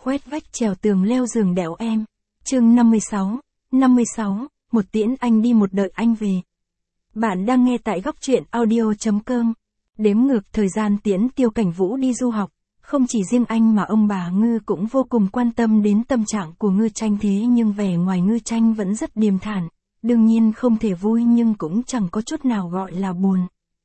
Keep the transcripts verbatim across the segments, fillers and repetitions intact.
khoét vách trèo tường leo giường đẽo em. Chương năm mươi sáu, năm mươi sáu, một tiễn anh đi một đợi anh về. Bạn đang nghe tại góc truyện audio chấm com. Đếm ngược thời gian tiễn Tiêu Cảnh Vũ đi du học, không chỉ riêng anh mà ông bà Ngư cũng vô cùng quan tâm đến tâm trạng của Ngư Tranh, thế nhưng vẻ ngoài Ngư Tranh vẫn rất điềm thản, đương nhiên không thể vui nhưng cũng chẳng có chút nào gọi là buồn.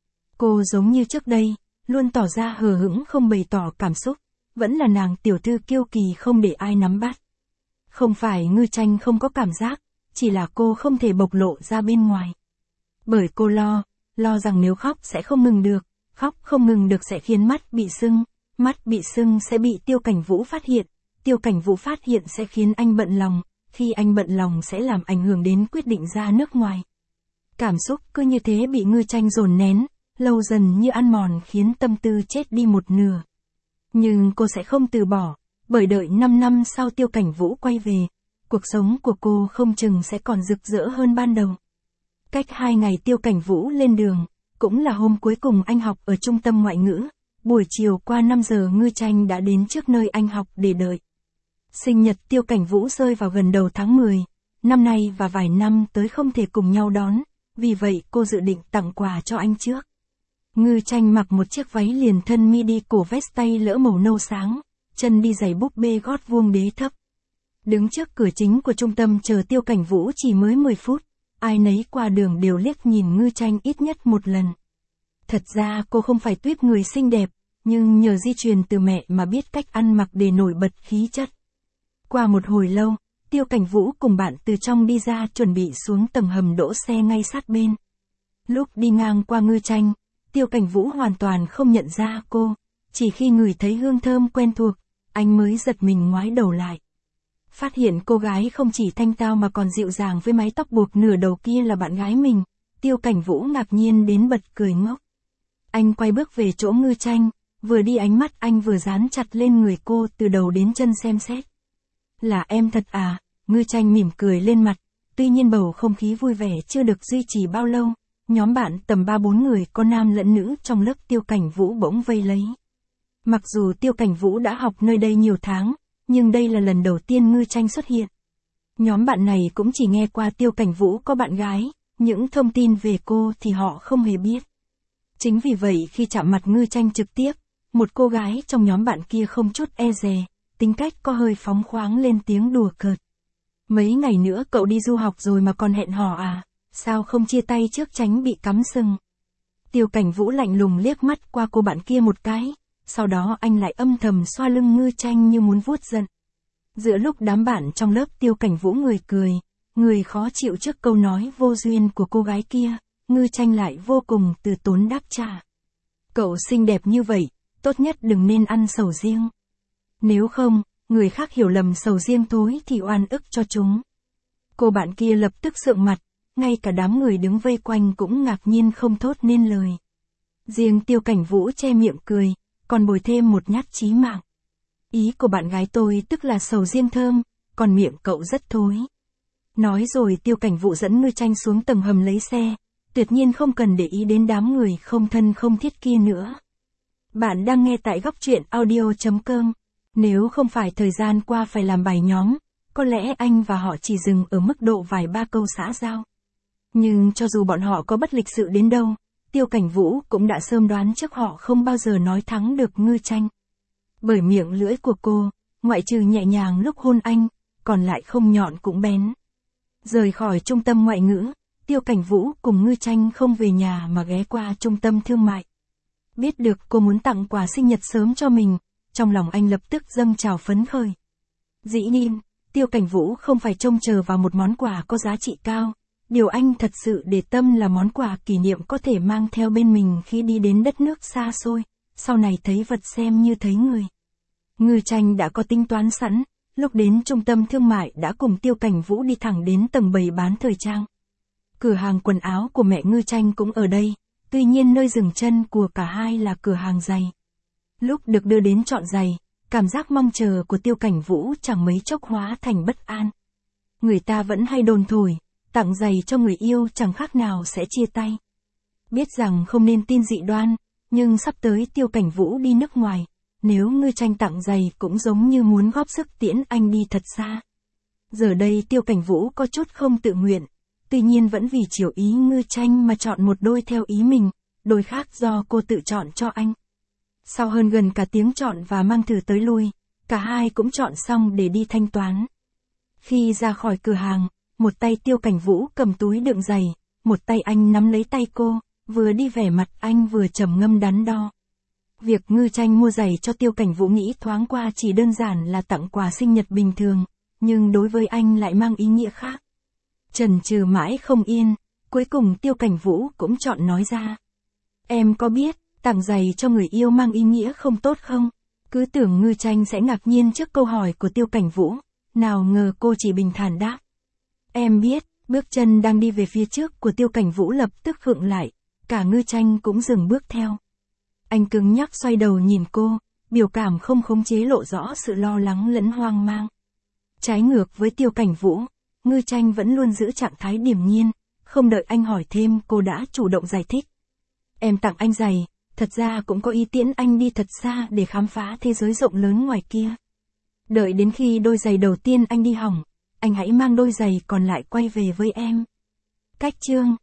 Cô giống như trước đây, luôn tỏ ra hờ hững không bày tỏ cảm xúc, vẫn là nàng tiểu thư kiêu kỳ không để ai nắm bắt. Không phải Ngư Tranh không có cảm giác, chỉ là cô không thể bộc lộ ra bên ngoài. Bởi cô lo, lo rằng nếu khóc sẽ không ngừng được, khóc không ngừng được sẽ khiến mắt bị sưng, mắt bị sưng sẽ bị Tiêu Cảnh Vũ phát hiện, Tiêu Cảnh Vũ phát hiện sẽ khiến anh bận lòng, khi anh bận lòng sẽ làm ảnh hưởng đến quyết định ra nước ngoài. Cảm xúc cứ như thế bị Ngư Tranh dồn nén, lâu dần như ăn mòn khiến tâm tư chết đi một nửa. Nhưng cô sẽ không từ bỏ, bởi đợi năm năm sau Tiêu Cảnh Vũ quay về, cuộc sống của cô không chừng sẽ còn rực rỡ hơn ban đầu. Cách hai ngày Tiêu Cảnh Vũ lên đường, cũng là hôm cuối cùng anh học ở trung tâm ngoại ngữ, buổi chiều qua năm giờ Ngư Tranh đã đến trước nơi anh học để đợi. Sinh nhật Tiêu Cảnh Vũ rơi vào gần đầu tháng mười, năm nay và vài năm tới không thể cùng nhau đón, vì vậy cô dự định tặng quà cho anh trước. Ngư Tranh mặc một chiếc váy liền thân midi cổ vest tay lỡ màu nâu sáng, chân đi giày búp bê gót vuông đế thấp. Đứng trước cửa chính của trung tâm chờ Tiêu Cảnh Vũ chỉ mới mười phút, ai nấy qua đường đều liếc nhìn Ngư Tranh ít nhất một lần. Thật ra cô không phải tuýp người xinh đẹp, nhưng nhờ di truyền từ mẹ mà biết cách ăn mặc để nổi bật khí chất. Qua một hồi lâu, Tiêu Cảnh Vũ cùng bạn từ trong đi ra chuẩn bị xuống tầng hầm đỗ xe ngay sát bên. Lúc đi ngang qua Ngư Tranh, Tiêu Cảnh Vũ hoàn toàn không nhận ra cô, chỉ khi ngửi thấy hương thơm quen thuộc, anh mới giật mình ngoái đầu lại. Phát hiện cô gái không chỉ thanh tao mà còn dịu dàng với mái tóc buộc nửa đầu kia là bạn gái mình, Tiêu Cảnh Vũ ngạc nhiên đến bật cười ngốc. Anh quay bước về chỗ Ngư Tranh, vừa đi ánh mắt anh vừa dán chặt lên người cô từ đầu đến chân xem xét. Là em thật à? Ngư Tranh mỉm cười lên mặt, tuy nhiên bầu không khí vui vẻ chưa được duy trì bao lâu, nhóm bạn tầm ba bốn người có nam lẫn nữ trong lớp Tiêu Cảnh Vũ bỗng vây lấy. Mặc dù Tiêu Cảnh Vũ đã học nơi đây nhiều tháng, nhưng đây là lần đầu tiên Ngư Tranh xuất hiện. Nhóm bạn này cũng chỉ nghe qua Tiêu Cảnh Vũ có bạn gái, những thông tin về cô thì họ không hề biết. Chính vì vậy khi chạm mặt Ngư Tranh trực tiếp, một cô gái trong nhóm bạn kia không chút e dè, tính cách có hơi phóng khoáng lên tiếng đùa cợt. Mấy ngày nữa cậu đi du học rồi mà còn hẹn hò à, sao không chia tay trước tránh bị cắm sừng. Tiêu Cảnh Vũ lạnh lùng liếc mắt qua cô bạn kia một cái, sau đó anh lại âm thầm xoa lưng Ngư Tranh như muốn vuốt giận. Giữa lúc đám bạn trong lớp Tiêu Cảnh Vũ người cười, người khó chịu trước câu nói vô duyên của cô gái kia, Ngư Tranh lại vô cùng từ tốn đáp trả. Cậu xinh đẹp như vậy, tốt nhất đừng nên ăn sầu riêng. Nếu không, người khác hiểu lầm sầu riêng thối thì oan ức cho chúng. Cô bạn kia lập tức sượng mặt, ngay cả đám người đứng vây quanh cũng ngạc nhiên không thốt nên lời. Riêng Tiêu Cảnh Vũ che miệng cười, còn bồi thêm một nhát chí mạng. Ý của bạn gái tôi tức là sầu riêng thơm, còn miệng cậu rất thối. Nói rồi Tiêu Cảnh Vũ dẫn Ngư Tranh xuống tầng hầm lấy xe, tuyệt nhiên không cần để ý đến đám người không thân không thiết kia nữa. Bạn đang nghe tại góc truyện audio chấm com. Nếu không phải thời gian qua phải làm bài nhóm, có lẽ anh và họ chỉ dừng ở mức độ vài ba câu xã giao. Nhưng cho dù bọn họ có bất lịch sự đến đâu, Tiêu Cảnh Vũ cũng đã sớm đoán trước họ không bao giờ nói thắng được Ngư Tranh. Bởi miệng lưỡi của cô, ngoại trừ nhẹ nhàng lúc hôn anh, còn lại không nhọn cũng bén. Rời khỏi trung tâm ngoại ngữ, Tiêu Cảnh Vũ cùng Ngư Tranh không về nhà mà ghé qua trung tâm thương mại. Biết được cô muốn tặng quà sinh nhật sớm cho mình, trong lòng anh lập tức dâng trào phấn khởi. Dĩ nhiên, Tiêu Cảnh Vũ không phải trông chờ vào một món quà có giá trị cao, điều anh thật sự để tâm là món quà kỷ niệm có thể mang theo bên mình khi đi đến đất nước xa xôi, sau này thấy vật xem như thấy người. Ngư Tranh đã có tính toán sẵn, lúc đến trung tâm thương mại đã cùng Tiêu Cảnh Vũ đi thẳng đến tầng bày bán thời trang. Cửa hàng quần áo của mẹ Ngư Tranh cũng ở đây, tuy nhiên nơi dừng chân của cả hai là cửa hàng giày. Lúc được đưa đến chọn giày, cảm giác mong chờ của Tiêu Cảnh Vũ chẳng mấy chốc hóa thành bất an. Người ta vẫn hay đồn thổi, tặng giày cho người yêu chẳng khác nào sẽ chia tay. Biết rằng không nên tin dị đoan, nhưng sắp tới Tiêu Cảnh Vũ đi nước ngoài, nếu Ngư Tranh tặng giày cũng giống như muốn góp sức tiễn anh đi thật xa. Giờ đây Tiêu Cảnh Vũ có chút không tự nguyện, tuy nhiên vẫn vì chiều ý Ngư Tranh mà chọn một đôi theo ý mình, đôi khác do cô tự chọn cho anh. Sau hơn gần cả tiếng chọn và mang thử tới lui, cả hai cũng chọn xong để đi thanh toán. Khi ra khỏi cửa hàng, một tay Tiêu Cảnh Vũ cầm túi đựng giày, một tay anh nắm lấy tay cô, vừa đi vẻ mặt anh vừa trầm ngâm đắn đo. Việc Ngư Tranh mua giày cho Tiêu Cảnh Vũ nghĩ thoáng qua chỉ đơn giản là tặng quà sinh nhật bình thường, nhưng đối với anh lại mang ý nghĩa khác. Chần chừ mãi không yên, cuối cùng Tiêu Cảnh Vũ cũng chọn nói ra. Em có biết, tặng giày cho người yêu mang ý nghĩa không tốt không? Cứ tưởng Ngư Tranh sẽ ngạc nhiên trước câu hỏi của Tiêu Cảnh Vũ, nào ngờ cô chỉ bình thản đáp. Em biết. Bước chân đang đi về phía trước của Tiêu Cảnh Vũ lập tức khựng lại, cả Ngư Tranh cũng dừng bước theo. Anh cứng nhắc xoay đầu nhìn cô, biểu cảm không khống chế lộ rõ sự lo lắng lẫn hoang mang. Trái ngược với Tiêu Cảnh Vũ, Ngư Tranh vẫn luôn giữ trạng thái điềm nhiên, không đợi anh hỏi thêm cô đã chủ động giải thích. Em tặng anh giày, thật ra cũng có ý tiễn anh đi thật xa để khám phá thế giới rộng lớn ngoài kia. Đợi đến khi đôi giày đầu tiên anh đi hỏng, anh hãy mang đôi giày còn lại quay về với em. Cách chương